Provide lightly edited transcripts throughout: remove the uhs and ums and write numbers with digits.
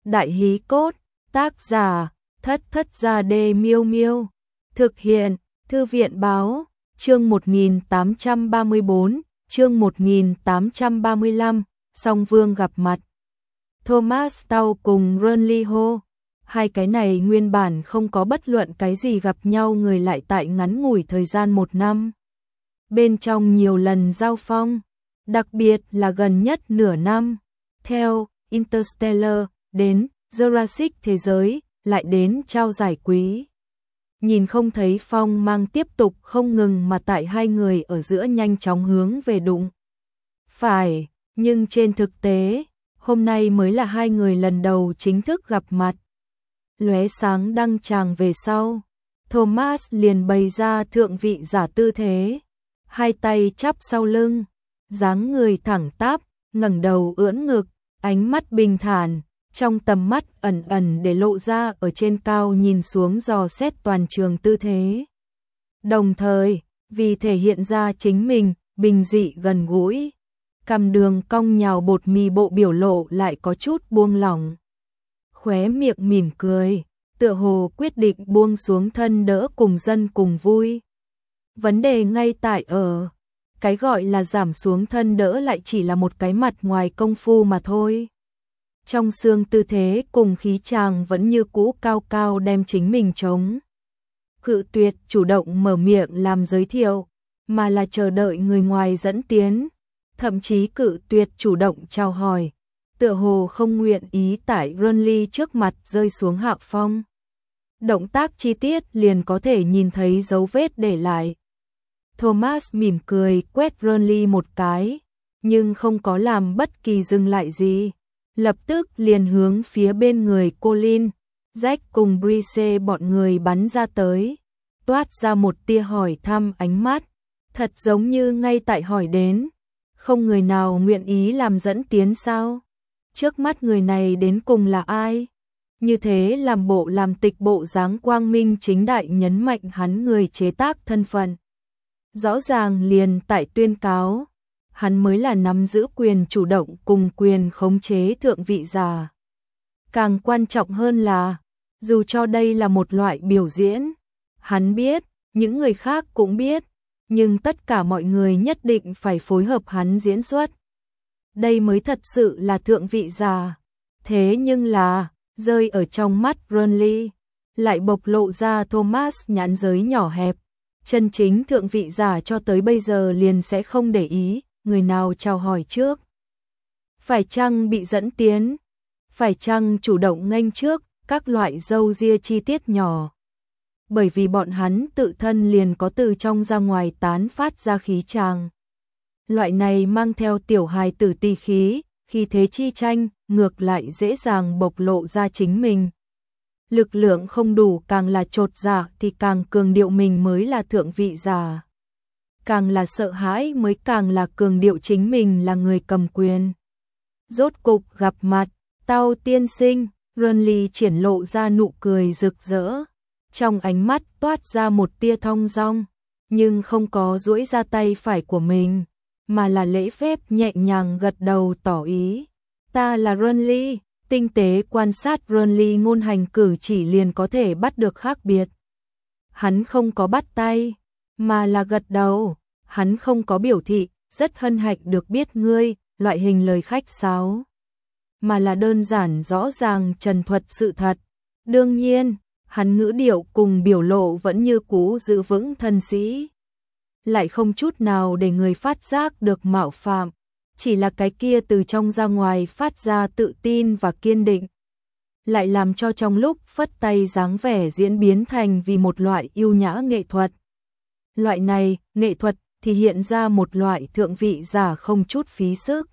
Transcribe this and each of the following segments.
Đại hí cốt, tác giả, Thất Thất Gia Đê Miêu Miêu. Thực hiện, Thư viện báo, chương 1834, chương 1835, Song Vương gặp mặt. Thomas Tao cùng Ronly Ho. Hai cái này nguyên bản không có bất luận cái gì gặp nhau người lại tại ngắn ngủi thời gian 1 năm. Bên trong nhiều lần giao phong, đặc biệt là gần nhất nửa năm. Theo Interstellar đến Jurassic thế giới, lại đến trao giải quý. Nhìn không thấy phong mang tiếp tục không ngừng mà tại hai người ở giữa nhanh chóng hướng về đụng. Phải, nhưng trên thực tế, hôm nay mới là hai người lần đầu chính thức gặp mặt. Lóe sáng đăng tràng về sau, Thomas liền bày ra thượng vị giả tư thế, hai tay chắp sau lưng, dáng người thẳng tắp, ngẩng đầu ưỡn ngực, ánh mắt bình thản, trong tầm mắt ẩn ẩn để lộ ra ở trên cao nhìn xuống dò xét toàn trường tư thế. Đồng thời, vì thể hiện ra chính mình, bình dị gần gũi, cằm đường cong nhào bột mì bộ biểu lộ lại có chút buông lỏng. Khóe miệng mỉm cười, tựa hồ quyết định buông xuống thân đỡ cùng dân cùng vui. Vấn đề ngay tại ở, cái gọi là giảm xuống thân đỡ lại chỉ là một cái mặt ngoài công phu mà thôi. Trong xương tư thế cùng khí chàng vẫn như cũ cao cao đem chính mình chống. Cự tuyệt chủ động mở miệng làm giới thiệu, mà là chờ đợi người ngoài dẫn tiến, thậm chí cự tuyệt chủ động chào hỏi, tựa hồ không nguyện ý tại Ronly trước mặt rơi xuống hạ phong. Động tác chi tiết liền có thể nhìn thấy dấu vết để lại. Thomas mỉm cười quét Ronly một cái, nhưng không có làm bất kỳ dừng lại gì. Lập tức liền hướng phía bên người Colin, Jack cùng Brice bọn người bắn ra tới, toát ra một tia hỏi thăm ánh mắt, thật giống như ngay tại hỏi đến, không người nào nguyện ý làm dẫn tiến sao? Trước mắt người này đến cùng là ai? Như thế làm bộ làm tịch bộ dáng quang minh chính đại nhấn mạnh hắn người chế tác thân phận. Rõ ràng liền tại tuyên cáo, hắn mới là nắm giữ quyền chủ động cùng quyền khống chế thượng vị giả. Càng quan trọng hơn là, dù cho đây là một loại biểu diễn, hắn biết, những người khác cũng biết, nhưng tất cả mọi người nhất định phải phối hợp hắn diễn xuất. Đây mới thật sự là thượng vị giả. Thế nhưng là, rơi ở trong mắt Ronly, lại bộc lộ ra Thomas nhãn giới nhỏ hẹp. Chân chính thượng vị giả cho tới bây giờ liền sẽ không để ý người nào chào hỏi trước. Phải chăng bị dẫn tiến? Phải chăng chủ động nghênh trước các loại râu ria chi tiết nhỏ? Bởi vì bọn hắn tự thân liền có từ trong ra ngoài tán phát ra khí chàng. Loại này mang theo tiểu hài tử tỳ khí, khi thế chi tranh, ngược lại dễ dàng bộc lộ ra chính mình. Lực lượng không đủ càng là chột dạ thì càng cường điệu mình mới là thượng vị giả. Càng là sợ hãi mới càng là cường điệu chính mình là người cầm quyền. Rốt cục gặp mặt, Tao tiên sinh, Ronly triển lộ ra nụ cười rực rỡ. Trong ánh mắt toát ra một tia thong dong, nhưng không có duỗi ra tay phải của mình, mà là lễ phép nhẹ nhàng gật đầu tỏ ý. Ta là Ronly, tinh tế quan sát Ronly ngôn hành cử chỉ liền có thể bắt được khác biệt. Hắn không có bắt tay, mà là gật đầu, hắn không có biểu thị, rất hân hạnh được biết ngươi, loại hình lời khách sáo, mà là đơn giản rõ ràng trần thuật sự thật. Đương nhiên, hắn ngữ điệu cùng biểu lộ vẫn như cũ giữ vững thân sĩ, lại không chút nào để người phát giác được mạo phạm, chỉ là cái kia từ trong ra ngoài phát ra tự tin và kiên định, lại làm cho trong lúc phất tay dáng vẻ diễn biến thành vì một loại yêu nhã nghệ thuật. Loại này, nghệ thuật thì hiện ra một loại thượng vị giả không chút phí sức.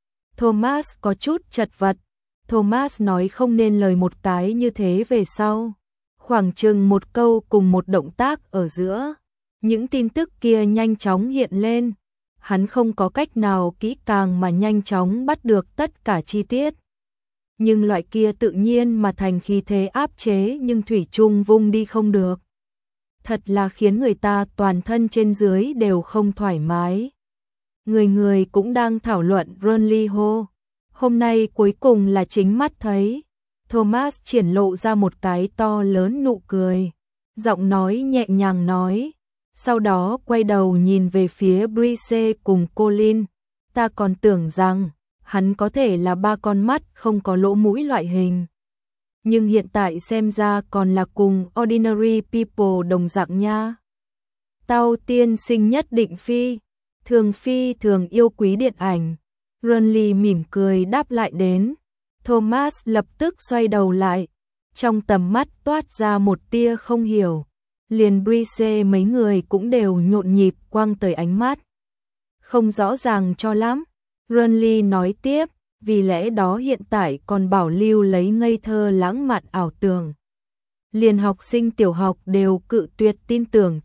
Thomas có chút chật vật, Thomas nói không nên lời một cái như thế về sau. Khoảng chừng một câu cùng một động tác ở giữa, những tin tức kia nhanh chóng hiện lên, hắn không có cách nào kỹ càng mà nhanh chóng bắt được tất cả chi tiết. Nhưng loại kia tự nhiên mà thành khí thế áp chế nhưng thủy chung vung đi không được. Thật là khiến người ta toàn thân trên dưới đều không thoải mái. Người người cũng đang thảo luận Ronly Ho. Hôm nay cuối cùng là chính mắt thấy. Thomas triển lộ ra một cái to lớn nụ cười, giọng nói nhẹ nhàng nói, sau đó quay đầu nhìn về phía Brice cùng Colin, ta còn tưởng rằng hắn có thể là ba con mắt không có lỗ mũi loại hình. Nhưng hiện tại xem ra còn là cùng ordinary people đồng dạng nha. Tao tiên sinh nhất định phi thường yêu quý điện ảnh. Ronly mỉm cười đáp lại đến. Thomas lập tức xoay đầu lại, trong tầm mắt toát ra một tia không hiểu. Liền Brice mấy người cũng đều nhộn nhịp quăng tới ánh mắt. Không rõ ràng cho lắm. Ronly nói tiếp, vì lẽ đó hiện tại còn bảo lưu lấy ngây thơ lãng mạn ảo tưởng. Liền học sinh tiểu học đều cự tuyệt tin tưởng.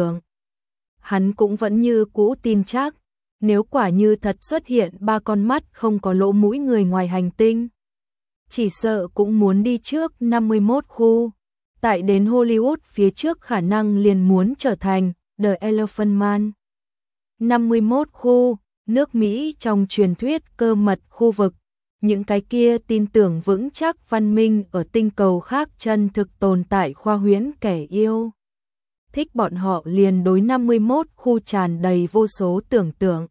Hắn cũng vẫn như cũ tin chắc, nếu quả như thật xuất hiện ba con mắt không có lỗ mũi người ngoài hành tinh, chỉ sợ cũng muốn đi trước 51 khu. Tại đến Hollywood phía trước khả năng liền muốn trở thành The Elephant Man. 51 khu, nước Mỹ trong truyền thuyết cơ mật khu vực, những cái kia tin tưởng vững chắc văn minh ở tinh cầu khác chân thực tồn tại khoa huyễn kẻ yêu. Thích bọn họ liền đối 51 khu tràn đầy vô số tưởng tượng.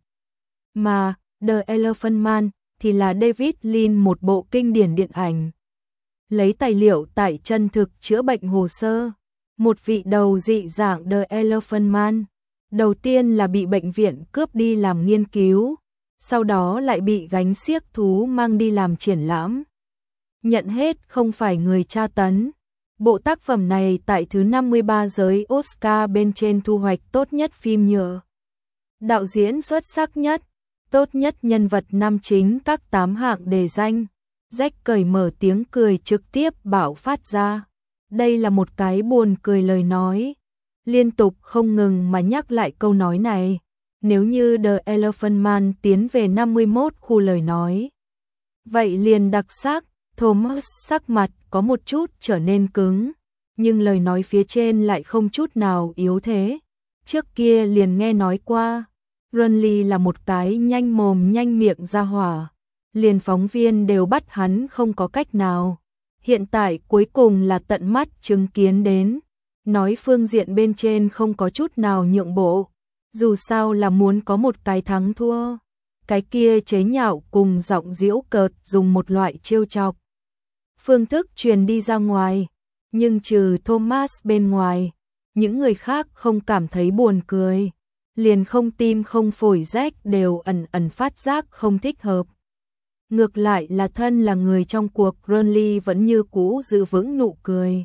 Mà The Elephant Man thì là David Lynch một bộ kinh điển điện ảnh. Lấy tài liệu tại chân thực chữa bệnh hồ sơ, một vị đầu dị dạng The Elephant Man, đầu tiên là bị bệnh viện cướp đi làm nghiên cứu, sau đó lại bị gánh xiếc thú mang đi làm triển lãm. Nhận hết không phải người tra tấn. Bộ tác phẩm này tại thứ 53 giới Oscar bên trên thu hoạch tốt nhất phim nhựa. Đạo diễn xuất sắc nhất, tốt nhất nhân vật nam chính các 8 hạng đề danh. Jack cởi mở tiếng cười trực tiếp bạo phát ra. Đây là một cái buồn cười lời nói. Liên tục không ngừng mà nhắc lại câu nói này. Nếu như The Elephant Man tiến về 51 khu lời nói, vậy liền đặc sắc. Thomas sắc mặt có một chút trở nên cứng, nhưng lời nói phía trên lại không chút nào yếu thế. Trước kia liền nghe nói qua, Ronly là một cái nhanh mồm nhanh miệng ra hỏa, liền phóng viên đều bắt hắn không có cách nào. Hiện tại cuối cùng là tận mắt chứng kiến đến, nói phương diện bên trên không có chút nào nhượng bộ, dù sao là muốn có một cái thắng thua. Cái kia chế nhạo cùng giọng giễu cợt dùng một loại trêu chọc phương thức truyền đi ra ngoài, nhưng trừ Thomas bên ngoài, những người khác không cảm thấy buồn cười, liền không tim không phổi Jack đều ẩn ẩn phát giác không thích hợp. Ngược lại là thân là người trong cuộc, Ronly vẫn như cũ giữ vững nụ cười.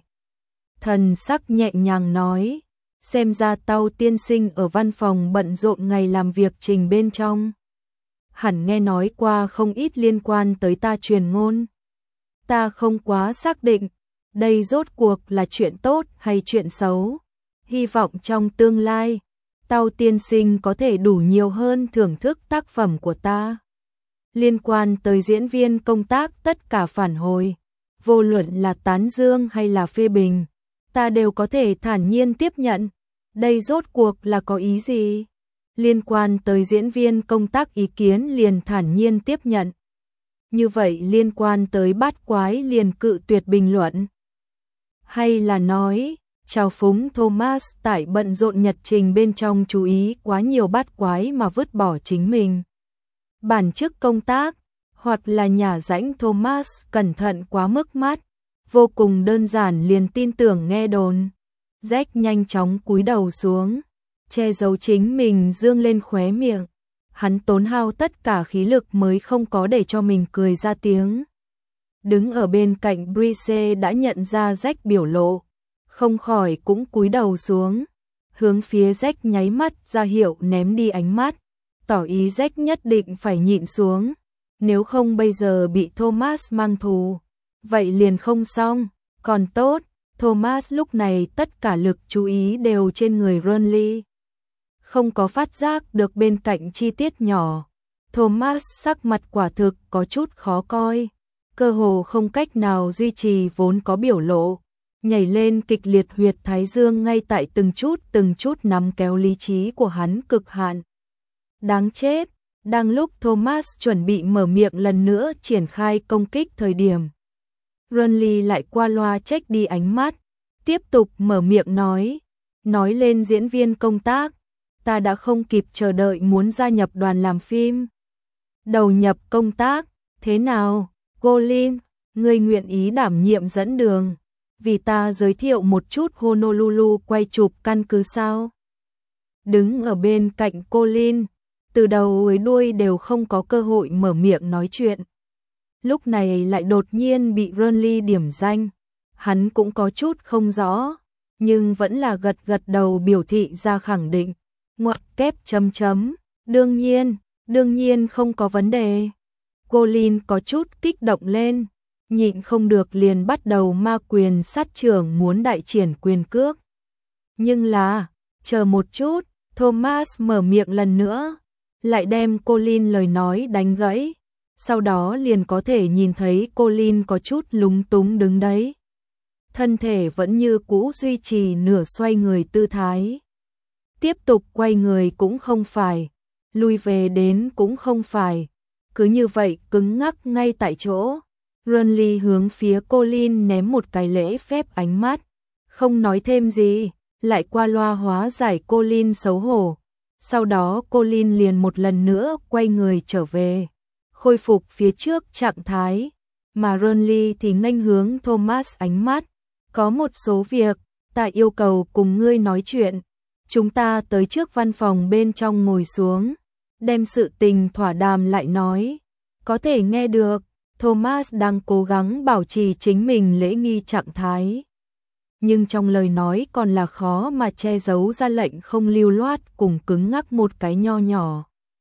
Thần sắc nhẹ nhàng nói, xem ra Tao tiên sinh ở văn phòng bận rộn ngày làm việc trình bên trong. Hẳn nghe nói qua không ít liên quan tới ta truyền ngôn. Ta không quá xác định, đây rốt cuộc là chuyện tốt hay chuyện xấu. Hy vọng trong tương lai, Tao tiên sinh có thể đủ nhiều hơn thưởng thức tác phẩm của ta. Liên quan tới diễn viên công tác tất cả phản hồi, vô luận là tán dương hay là phê bình, ta đều có thể thản nhiên tiếp nhận. Đây rốt cuộc là có ý gì? Liên quan tới diễn viên công tác ý kiến liền thản nhiên tiếp nhận. Như vậy liên quan tới bát quái liền cự tuyệt bình luận. Hay là nói, trào phúng Thomas tại bận rộn nhật trình bên trong chú ý quá nhiều bát quái mà vứt bỏ chính mình. Bản chức công tác, hoặc là nhả rãnh Thomas cẩn thận quá mức mắt, vô cùng đơn giản liền tin tưởng nghe đồn. Jack nhanh chóng cúi đầu xuống, che giấu chính mình dương lên khóe miệng. Hắn tốn hao tất cả khí lực mới không có để cho mình cười ra tiếng. Đứng ở bên cạnh Brice đã nhận ra Jack biểu lộ, không khỏi cũng cúi đầu xuống, hướng phía Jack nháy mắt ra hiệu ném đi ánh mắt, tỏ ý Jack nhất định phải nhịn xuống, nếu không bây giờ bị Thomas mang thù, vậy liền không xong. Còn tốt, Thomas lúc này tất cả lực chú ý đều trên người Ronly, không có phát giác được bên cạnh chi tiết nhỏ. Thomas sắc mặt quả thực có chút khó coi, cơ hồ không cách nào duy trì vốn có biểu lộ, nhảy lên kịch liệt huyệt thái dương ngay tại từng chút nắm kéo lý trí của hắn cực hạn. Đáng chết, đang lúc Thomas chuẩn bị mở miệng lần nữa triển khai công kích thời điểm, Ronly lại qua loa check đi ánh mắt, tiếp tục mở miệng nói lên diễn viên công tác, ta đã không kịp chờ đợi muốn gia nhập đoàn làm phim. Đầu nhập công tác, thế nào, Colin, ngươi nguyện ý đảm nhiệm dẫn đường, vì ta giới thiệu một chút Honolulu quay chụp căn cứ sao? Đứng ở bên cạnh Colin, từ đầu tới đuôi đều không có cơ hội mở miệng nói chuyện. Lúc này lại đột nhiên bị Ronly điểm danh, hắn cũng có chút không rõ, nhưng vẫn là gật gật đầu biểu thị ra khẳng định. Ngoặc kép chấm chấm, đương nhiên không có vấn đề. Colin có chút kích động lên, nhịn không được liền bắt đầu ma quyền sát trưởng muốn đại triển quyền cước. Nhưng là, chờ một chút, Thomas mở miệng lần nữa, lại đem Colin lời nói đánh gãy. Sau đó liền có thể nhìn thấy Colin có chút lúng túng đứng đấy. Thân thể vẫn như cũ duy trì nửa xoay người tư thái. Tiếp tục quay người cũng không phải, lui về đến cũng không phải, cứ như vậy cứng ngắc ngay tại chỗ. Ronly hướng phía Colin ném một cái lễ phép ánh mắt, không nói thêm gì, lại qua loa hóa giải Colin xấu hổ. Sau đó Colin liền một lần nữa quay người trở về, khôi phục phía trước trạng thái, mà Ronly thì nghênh hướng Thomas ánh mắt. Có một số việc, ta yêu cầu cùng ngươi nói chuyện. Chúng ta tới trước văn phòng bên trong ngồi xuống, đem sự tình thỏa đàm lại nói. Có thể nghe được, Thomas đang cố gắng bảo trì chính mình lễ nghi trạng thái. Nhưng trong lời nói còn là khó mà che giấu ra lệnh không lưu loát cùng cứng ngắc một cái nho nhỏ.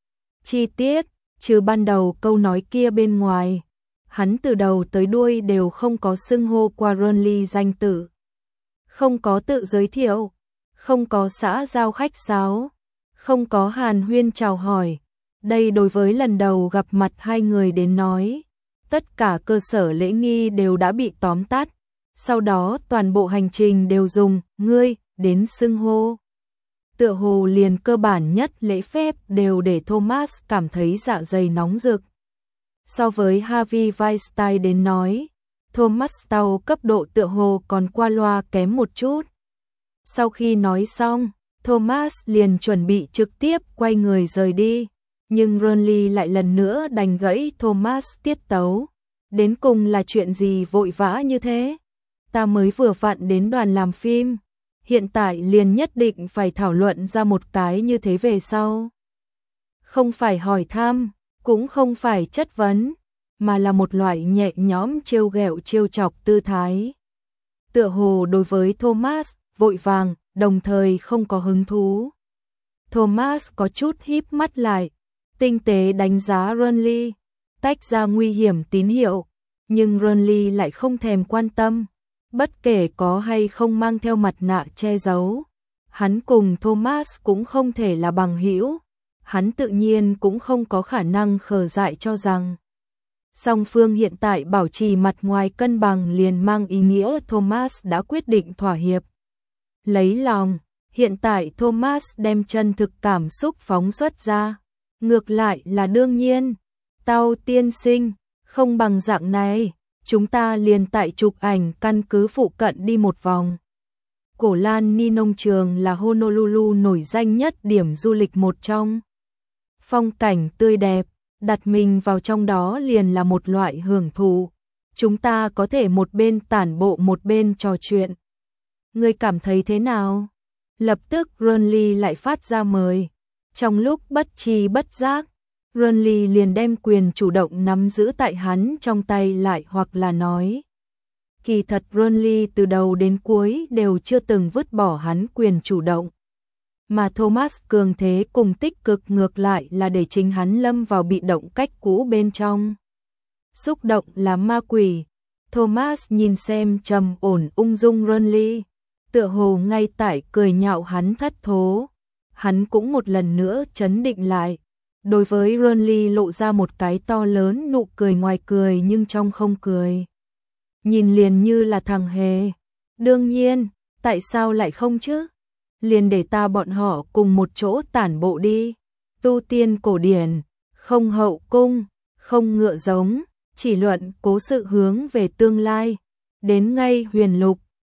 Chi tiết, trừ ban đầu câu nói kia bên ngoài, hắn từ đầu tới đuôi đều không có xưng hô qua Ronly danh tự. Không có tự giới thiệu, không có xã giao khách sáo, không có hàn huyên chào hỏi. Đây đối với lần đầu gặp mặt hai người đến nói, tất cả cơ sở lễ nghi đều đã bị tóm tắt. Sau đó toàn bộ hành trình đều dùng ngươi đến xưng hô. Tựa hồ liền cơ bản nhất lễ phép đều để Thomas cảm thấy dạ dày nóng rực. So với Harvey Weinstein đến nói, Thomas Tao cấp độ tựa hồ còn qua loa kém một chút. Sau khi nói xong, Thomas liền chuẩn bị trực tiếp quay người rời đi, nhưng Ronly lại lần nữa đánh gãy Thomas tiết tấu. Đến cùng là chuyện gì vội vã như thế? Ta mới vừa vặn đến đoàn làm phim, hiện tại liền nhất định phải thảo luận ra một cái như thế về sau. Không phải hỏi thăm, cũng không phải chất vấn, mà là một loại nhẹ nhõm trêu ghẹo trêu chọc tư thái. Tựa hồ đối với Thomas, vội vàng, đồng thời không có hứng thú. Thomas có chút híp mắt lại, tinh tế đánh giá Ronly, tách ra nguy hiểm tín hiệu, nhưng Ronly lại không thèm quan tâm, bất kể có hay không mang theo mặt nạ che giấu. Hắn cùng Thomas cũng không thể là bằng hữu, hắn tự nhiên cũng không có khả năng khờ dại cho rằng song phương hiện tại bảo trì mặt ngoài cân bằng liền mang ý nghĩa Thomas đã quyết định thỏa hiệp. Lấy lòng, hiện tại Thomas đem chân thực cảm xúc phóng xuất ra, ngược lại là đương nhiên. Tao tiên sinh, không bằng dạng này, chúng ta liền tại chụp ảnh căn cứ phụ cận đi một vòng. Cổ Lan Ni nông trường là Honolulu nổi danh nhất điểm du lịch một trong. Phong cảnh tươi đẹp, đặt mình vào trong đó liền là một loại hưởng thụ. Chúng ta có thể một bên tản bộ một bên trò chuyện. Ngươi cảm thấy thế nào? Lập tức Ronly lại phát ra mời. Trong lúc bất tri bất giác, Ronly liền đem quyền chủ động nắm giữ tại hắn trong tay lại, hoặc là nói. Kỳ thật Ronly từ đầu đến cuối đều chưa từng vứt bỏ hắn quyền chủ động. Mà Thomas cường thế cùng tích cực ngược lại là để chính hắn lâm vào bị động cách cũ bên trong. Xúc động là ma quỷ. Thomas nhìn xem trầm ổn ung dung Ronly, tựa hồ ngay tại cười nhạo hắn thất thố. Hắn cũng một lần nữa trấn định lại. Đối với Ronly lộ ra một cái to lớn nụ cười, ngoài cười nhưng trong không cười. Nhìn liền như là thằng hề. Đương nhiên, tại sao lại không chứ? Liền để ta bọn họ cùng một chỗ tản bộ đi. Tu tiên cổ điển, không hậu cung, không ngựa giống, chỉ luận cố sự hướng về tương lai. Đến ngay huyền lục,